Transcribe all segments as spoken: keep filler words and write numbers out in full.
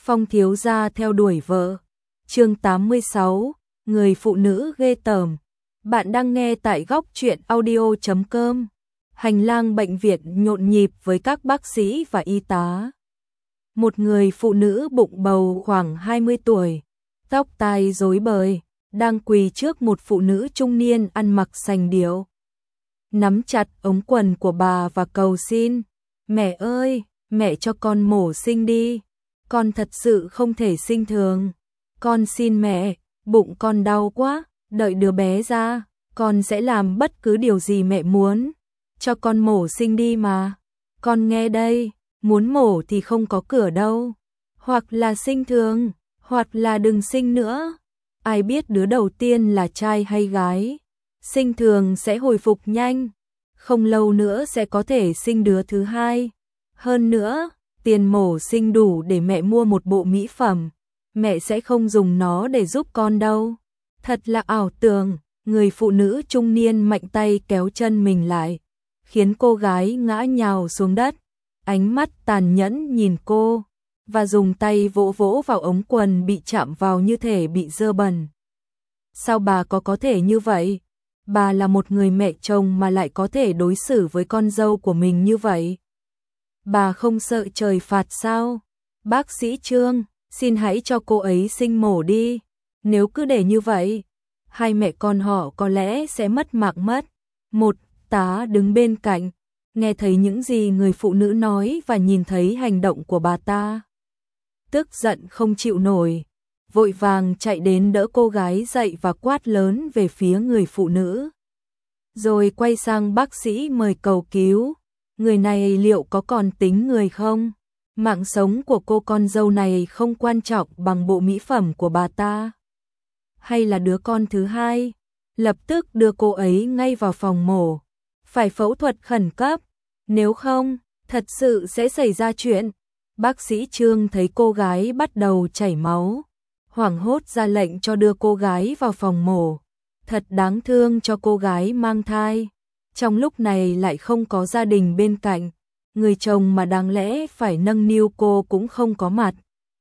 Phong thiếu gia theo đuổi vợ. Chương tám mươi sáu, người phụ nữ ghê tởm. Bạn đang nghe tại góc truyện audio chấm com. Hành lang bệnh viện nhộn nhịp với các bác sĩ và y tá. Một người phụ nữ bụng bầu khoảng hai mươi tuổi, tóc tai rối bời, đang quỳ trước một phụ nữ trung niên ăn mặc sành điệu. Nắm chặt ống quần của bà và cầu xin, mẹ ơi, mẹ cho con mổ sinh đi, con thật sự không thể sinh thường, con xin mẹ, bụng con đau quá, đợi đứa bé ra, con sẽ làm bất cứ điều gì mẹ muốn, cho con mổ sinh đi mà, con nghe đây, muốn mổ thì không có cửa đâu, hoặc là sinh thường, hoặc là đừng sinh nữa, ai biết đứa đầu tiên là trai hay gái, sinh thường sẽ hồi phục nhanh, không lâu nữa sẽ có thể sinh đứa thứ hai. Hơn nữa, tiền mổ sinh đủ để mẹ mua một bộ mỹ phẩm, mẹ sẽ không dùng nó để giúp con đâu. Thật là ảo tưởng, người phụ nữ trung niên mạnh tay kéo chân mình lại, khiến cô gái ngã nhào xuống đất, ánh mắt tàn nhẫn nhìn cô, và dùng tay vỗ vỗ vào ống quần bị chạm vào như thể bị dơ bẩn. Sao bà có có thể như vậy? Bà là một người mẹ chồng mà lại có thể đối xử với con dâu của mình như vậy? Bà không sợ trời phạt sao? Bác sĩ Trương, xin hãy cho cô ấy sinh mổ đi. Nếu cứ để như vậy, hai mẹ con họ có lẽ sẽ mất mạng mất. Một tá đứng bên cạnh, nghe thấy những gì người phụ nữ nói và nhìn thấy hành động của bà ta. Tức giận không chịu nổi, vội vàng chạy đến đỡ cô gái dậy và quát lớn về phía người phụ nữ. Rồi quay sang bác sĩ mời cầu cứu. Người này liệu có còn tính người không? Mạng sống của cô con dâu này không quan trọng bằng bộ mỹ phẩm của bà ta. Hay là đứa con thứ hai? Lập tức đưa cô ấy ngay vào phòng mổ. Phải phẫu thuật khẩn cấp. Nếu không, thật sự sẽ xảy ra chuyện. Bác sĩ Trương thấy cô gái bắt đầu chảy máu, hoảng hốt ra lệnh cho đưa cô gái vào phòng mổ. Thật đáng thương cho cô gái mang thai. Trong lúc này lại không có gia đình bên cạnh, người chồng mà đáng lẽ phải nâng niu cô cũng không có mặt.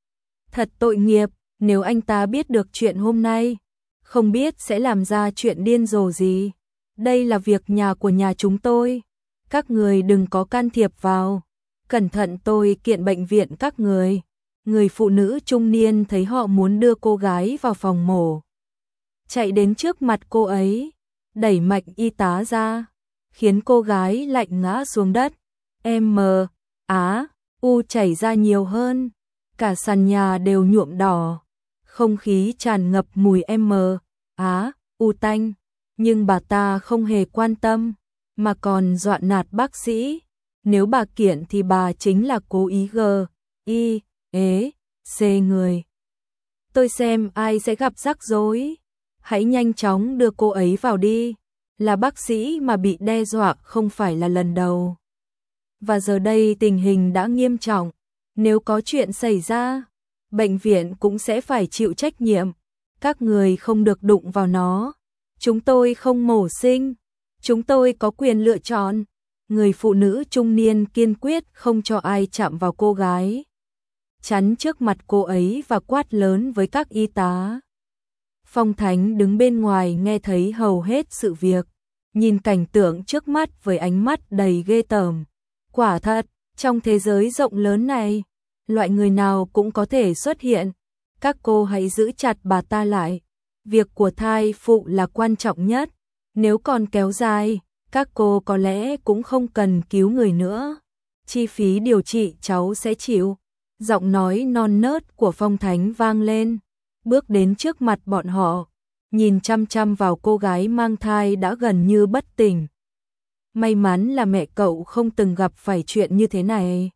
Thật tội nghiệp, nếu anh ta biết được chuyện hôm nay, không biết sẽ làm ra chuyện điên rồ gì. Đây là việc nhà của nhà chúng tôi, các người đừng có can thiệp vào, cẩn thận tôi kiện bệnh viện các người. Người phụ nữ trung niên thấy họ muốn đưa cô gái vào phòng mổ, chạy đến trước mặt cô ấy, đẩy mạnh y tá ra, khiến cô gái lạnh ngã xuống đất. Em mờ, á, u chảy ra nhiều hơn, cả sàn nhà đều nhuộm đỏ, không khí tràn ngập mùi em mờ, á, u tanh, nhưng bà ta không hề quan tâm, mà còn dọa nạt bác sĩ, nếu bà kiện thì bà chính là cố ý gờ, y, ế, xê người. Tôi xem ai sẽ gặp rắc rối, hãy nhanh chóng đưa cô ấy vào đi. Là bác sĩ mà bị đe dọa không phải là lần đầu. Và giờ đây tình hình đã nghiêm trọng, nếu có chuyện xảy ra, bệnh viện cũng sẽ phải chịu trách nhiệm. Các người không được đụng vào nó. Chúng tôi không mổ sinh, chúng tôi có quyền lựa chọn. Người phụ nữ trung niên kiên quyết không cho ai chạm vào cô gái, chắn trước mặt cô ấy và quát lớn với các y tá. Phong Thánh đứng bên ngoài nghe thấy hầu hết sự việc, nhìn cảnh tượng trước mắt với ánh mắt đầy ghê tởm. Quả thật, trong thế giới rộng lớn này, loại người nào cũng có thể xuất hiện. Các cô hãy giữ chặt bà ta lại. Việc của thai phụ là quan trọng nhất. Nếu còn kéo dài, các cô có lẽ cũng không cần cứu người nữa. Chi phí điều trị cháu sẽ chịu. Giọng nói non nớt của Phong Thánh vang lên, bước đến trước mặt bọn họ, nhìn chăm chăm vào cô gái mang thai đã gần như bất tỉnh. May mắn là mẹ cậu không từng gặp phải chuyện như thế này.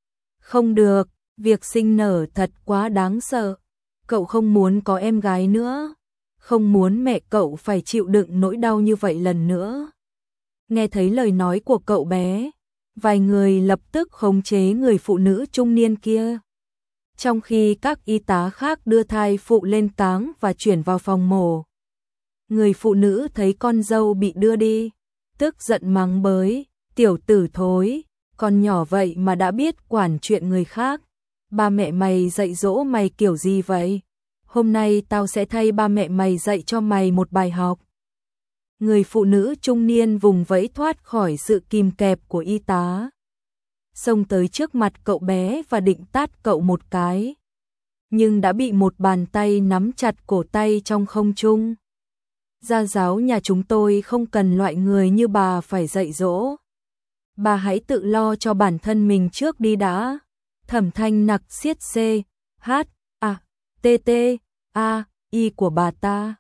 Không được, việc sinh nở thật quá đáng sợ. Cậu không muốn có em gái nữa, không muốn mẹ cậu phải chịu đựng nỗi đau như vậy lần nữa. Nghe thấy lời nói của cậu bé, vài người lập tức khống chế người phụ nữ trung niên kia. Trong khi các y tá khác đưa thai phụ lên cáng và chuyển vào phòng mổ. Người phụ nữ thấy con dâu bị đưa đi, tức giận mắng bới, tiểu tử thối, con nhỏ vậy mà đã biết quản chuyện người khác. ba mẹ mày dạy dỗ mày kiểu gì vậy? Hôm nay tao sẽ thay ba mẹ mày dạy cho mày một bài học. Người phụ nữ trung niên vùng vẫy thoát khỏi sự kìm kẹp của y tá, xông tới trước mặt cậu bé và định tát cậu một cái, nhưng đã bị một bàn tay nắm chặt cổ tay trong không trung. Gia giáo nhà chúng tôi không cần loại người như bà phải dạy dỗ. Bà hãy tự lo cho bản thân mình trước đi đã. Thẩm Thanh Nặc siết C, H, A, T, T, A, I của bà ta.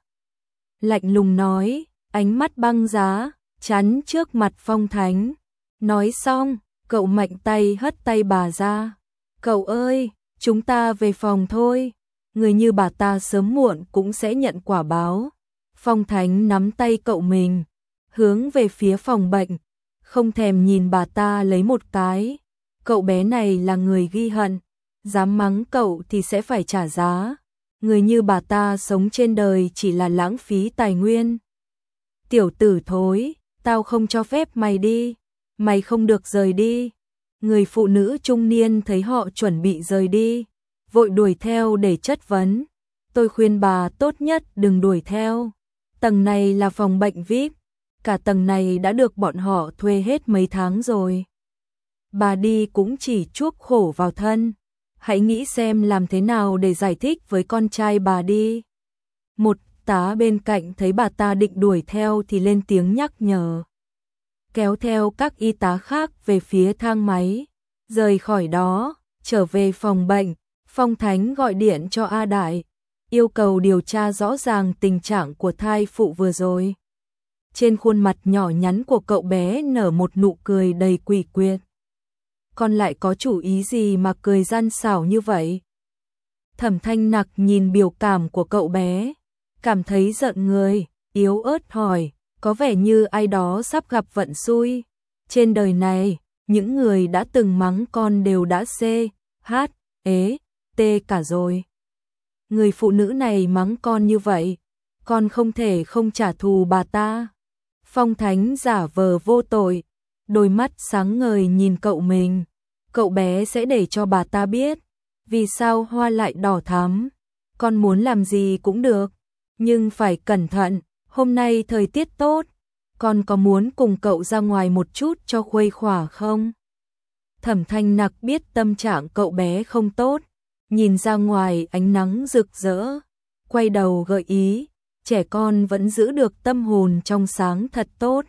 Lạnh lùng nói, ánh mắt băng giá, chắn trước mặt Phong Thánh. Nói xong, cậu mạnh tay hất tay bà ra. Cậu ơi, chúng ta về phòng thôi. Người như bà ta sớm muộn cũng sẽ nhận quả báo. Phong Thánh nắm tay cậu mình, hướng về phía phòng bệnh, không thèm nhìn bà ta lấy một cái. Cậu bé này là người ghi hận, dám mắng cậu thì sẽ phải trả giá. Người như bà ta sống trên đời chỉ là lãng phí tài nguyên. Tiểu tử thối, tao không cho phép mày đi, mày không được rời đi. Người phụ nữ trung niên thấy họ chuẩn bị rời đi, vội đuổi theo để chất vấn. Tôi khuyên bà tốt nhất đừng đuổi theo. Tầng này là phòng bệnh vi ai pi, cả tầng này đã được bọn họ thuê hết mấy tháng rồi. Bà đi cũng chỉ chuốc khổ vào thân. Hãy nghĩ xem làm thế nào để giải thích với con trai bà đi. Một tá bên cạnh thấy bà ta định đuổi theo thì lên tiếng nhắc nhở, kéo theo các y tá khác về phía thang máy. Rời khỏi đó, trở về phòng bệnh, Phong Thánh gọi điện cho A Đại, yêu cầu điều tra rõ ràng tình trạng của thai phụ vừa rồi. Trên khuôn mặt nhỏ nhắn của cậu bé nở một nụ cười đầy quỷ quyệt. Con lại có chủ ý gì mà cười gian xảo như vậy? Thẩm Thanh Nặc nhìn biểu cảm của cậu bé, cảm thấy giận người, yếu ớt hỏi, có vẻ như ai đó sắp gặp vận xui. Trên đời này, những người đã từng mắng con đều đã C, H, ế, T cả rồi. Người phụ nữ này mắng con như vậy, con không thể không trả thù bà ta. Phong Thánh giả vờ vô tội, đôi mắt sáng ngời nhìn cậu mình. Cậu bé sẽ để cho bà ta biết vì sao hoa lại đỏ thắm. Con muốn làm gì cũng được, nhưng phải cẩn thận, hôm nay thời tiết tốt. Con có muốn cùng cậu ra ngoài một chút cho khuây khỏa không? Thẩm Thanh Nặc biết tâm trạng cậu bé không tốt, nhìn ra ngoài ánh nắng rực rỡ, quay đầu gợi ý, trẻ con vẫn giữ được tâm hồn trong sáng thật tốt.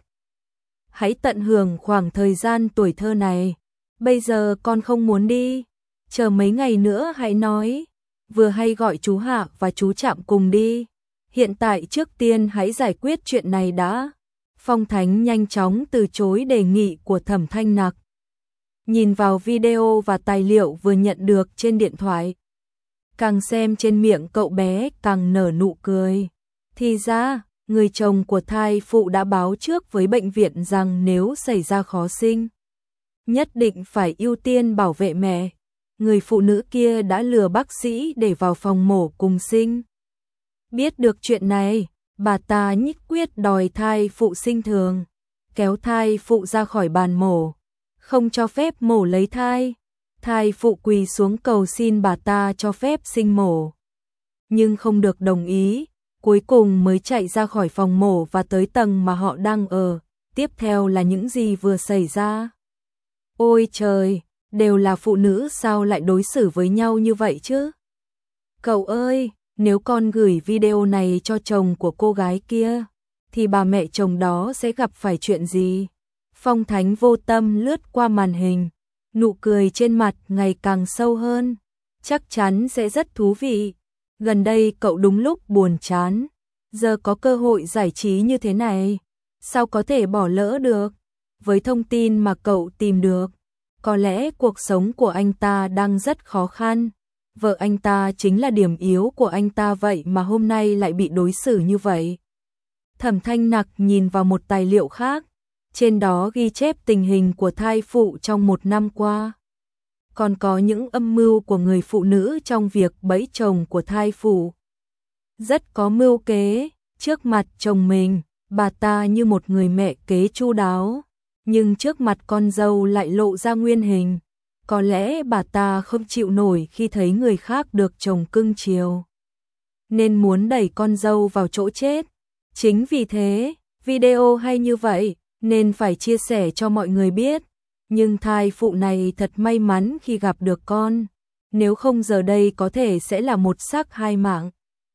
Hãy tận hưởng khoảng thời gian tuổi thơ này. Bây giờ con không muốn đi, chờ mấy ngày nữa hãy nói. Vừa hay gọi chú Hạ và chú Trạm cùng đi. Hiện tại trước tiên hãy giải quyết chuyện này đã. Phong Thánh nhanh chóng từ chối đề nghị của Thẩm Thanh Nặc. Nhìn vào video và tài liệu vừa nhận được trên điện thoại, càng xem trên miệng cậu bé càng nở nụ cười. Thì ra, người chồng của thai phụ đã báo trước với bệnh viện rằng nếu xảy ra khó sinh, nhất định phải ưu tiên bảo vệ mẹ. Người phụ nữ kia đã lừa bác sĩ để vào phòng mổ cùng sinh. Biết được chuyện này, bà ta nhất quyết đòi thai phụ sinh thường, kéo thai phụ ra khỏi bàn mổ, không cho phép mổ lấy thai. Thai phụ quỳ xuống cầu xin bà ta cho phép sinh mổ, nhưng không được đồng ý, cuối cùng mới chạy ra khỏi phòng mổ và tới tầng mà họ đang ở. Tiếp theo là những gì vừa xảy ra. Ôi trời, đều là phụ nữ sao lại đối xử với nhau như vậy chứ? Cậu ơi, nếu con gửi video này cho chồng của cô gái kia, thì bà mẹ chồng đó sẽ gặp phải chuyện gì? Phong Thánh vô tâm lướt qua màn hình, nụ cười trên mặt ngày càng sâu hơn. Chắc chắn sẽ rất thú vị. Gần đây cậu đúng lúc buồn chán, giờ có cơ hội giải trí như thế này, sao có thể bỏ lỡ được? Với thông tin mà cậu tìm được, có lẽ cuộc sống của anh ta đang rất khó khăn. Vợ anh ta chính là điểm yếu của anh ta, vậy mà hôm nay lại bị đối xử như vậy. Thẩm Thanh Nặc nhìn vào một tài liệu khác, trên đó ghi chép tình hình của thai phụ trong một năm qua. Còn có những âm mưu của người phụ nữ trong việc bẫy chồng của thai phụ. Rất có mưu kế, trước mặt chồng mình, bà ta như một người mẹ kế chu đáo, nhưng trước mặt con dâu lại lộ ra nguyên hình. Có lẽ bà ta không chịu nổi khi thấy người khác được chồng cưng chiều, nên muốn đẩy con dâu vào chỗ chết. Chính vì thế, video hay như vậy, nên phải chia sẻ cho mọi người biết. Nhưng thai phụ này thật may mắn khi gặp được con, nếu không giờ đây có thể sẽ là một xác hai mạng.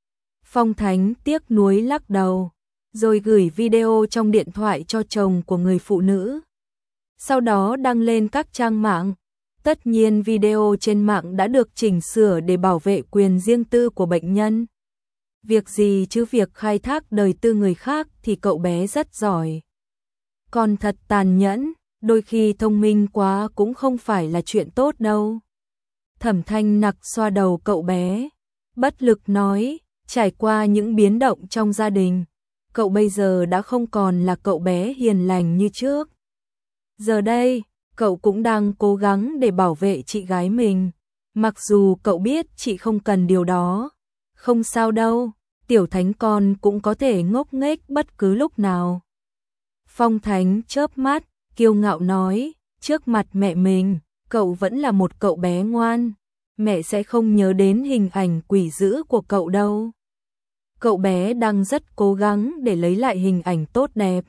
Phong Thánh tiếc nuối lắc đầu, rồi gửi video trong điện thoại cho chồng của người phụ nữ. Sau đó đăng lên các trang mạng. Tất nhiên video trên mạng đã được chỉnh sửa để bảo vệ quyền riêng tư của bệnh nhân. Việc gì chứ việc khai thác đời tư người khác thì cậu bé rất giỏi. Còn thật tàn nhẫn, đôi khi thông minh quá cũng không phải là chuyện tốt đâu. Thẩm Thanh Nặc xoa đầu cậu bé, bất lực nói, trải qua những biến động trong gia đình, cậu bây giờ đã không còn là cậu bé hiền lành như trước. Giờ đây, cậu cũng đang cố gắng để bảo vệ chị gái mình, mặc dù cậu biết chị không cần điều đó. Không sao đâu, tiểu Thánh con cũng có thể ngốc nghếch bất cứ lúc nào. Phong Thánh chớp mắt, kiêu ngạo nói, trước mặt mẹ mình, cậu vẫn là một cậu bé ngoan, mẹ sẽ không nhớ đến hình ảnh quỷ dữ của cậu đâu. Cậu bé đang rất cố gắng để lấy lại hình ảnh tốt đẹp.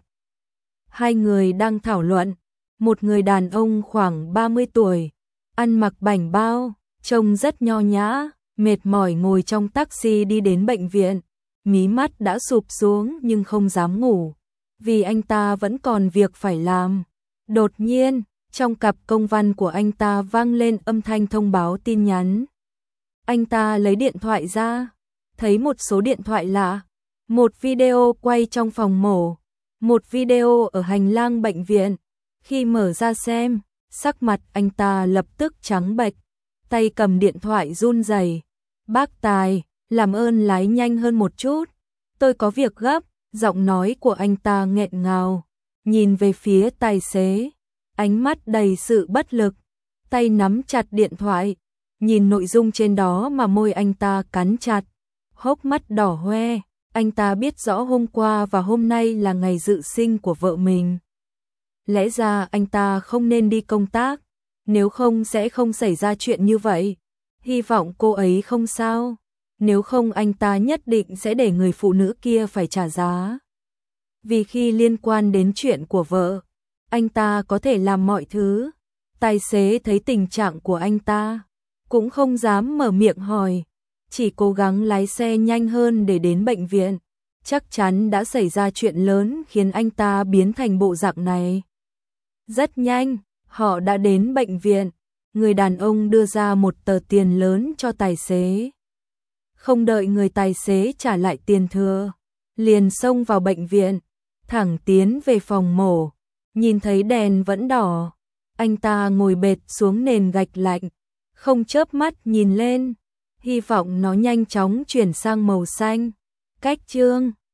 Hai người đang thảo luận, một người đàn ông khoảng ba mươi tuổi, ăn mặc bảnh bao, trông rất nho nhã, mệt mỏi ngồi trong taxi đi đến bệnh viện, mí mắt đã sụp xuống nhưng không dám ngủ, vì anh ta vẫn còn việc phải làm. Đột nhiên, trong cặp công văn của anh ta vang lên âm thanh thông báo tin nhắn. Anh ta lấy điện thoại ra, thấy một số điện thoại lạ, một video quay trong phòng mổ, một video ở hành lang bệnh viện. Khi mở ra xem, sắc mặt anh ta lập tức trắng bệch, tay cầm điện thoại run rẩy. Bác Tài, làm ơn lái nhanh hơn một chút, tôi có việc gấp. Giọng nói của anh ta nghẹn ngào, nhìn về phía tài xế, ánh mắt đầy sự bất lực, tay nắm chặt điện thoại, nhìn nội dung trên đó mà môi anh ta cắn chặt, hốc mắt đỏ hoe. Anh ta biết rõ hôm qua và hôm nay là ngày dự sinh của vợ mình. Lẽ ra anh ta không nên đi công tác, nếu không sẽ không xảy ra chuyện như vậy. Hy vọng cô ấy không sao, nếu không anh ta nhất định sẽ để người phụ nữ kia phải trả giá. Vì khi liên quan đến chuyện của vợ, anh ta có thể làm mọi thứ. Tài xế thấy tình trạng của anh ta, cũng không dám mở miệng hỏi, chỉ cố gắng lái xe nhanh hơn để đến bệnh viện. Chắc chắn đã xảy ra chuyện lớn khiến anh ta biến thành bộ dạng này. Rất nhanh, họ đã đến bệnh viện. Người đàn ông đưa ra một tờ tiền lớn cho tài xế. Không đợi người tài xế trả lại tiền thừa, liền xông vào bệnh viện, thẳng tiến về phòng mổ. Nhìn thấy đèn vẫn đỏ, anh ta ngồi bệt xuống nền gạch lạnh, không chớp mắt nhìn lên, hy vọng nó nhanh chóng chuyển sang màu xanh. Cách chương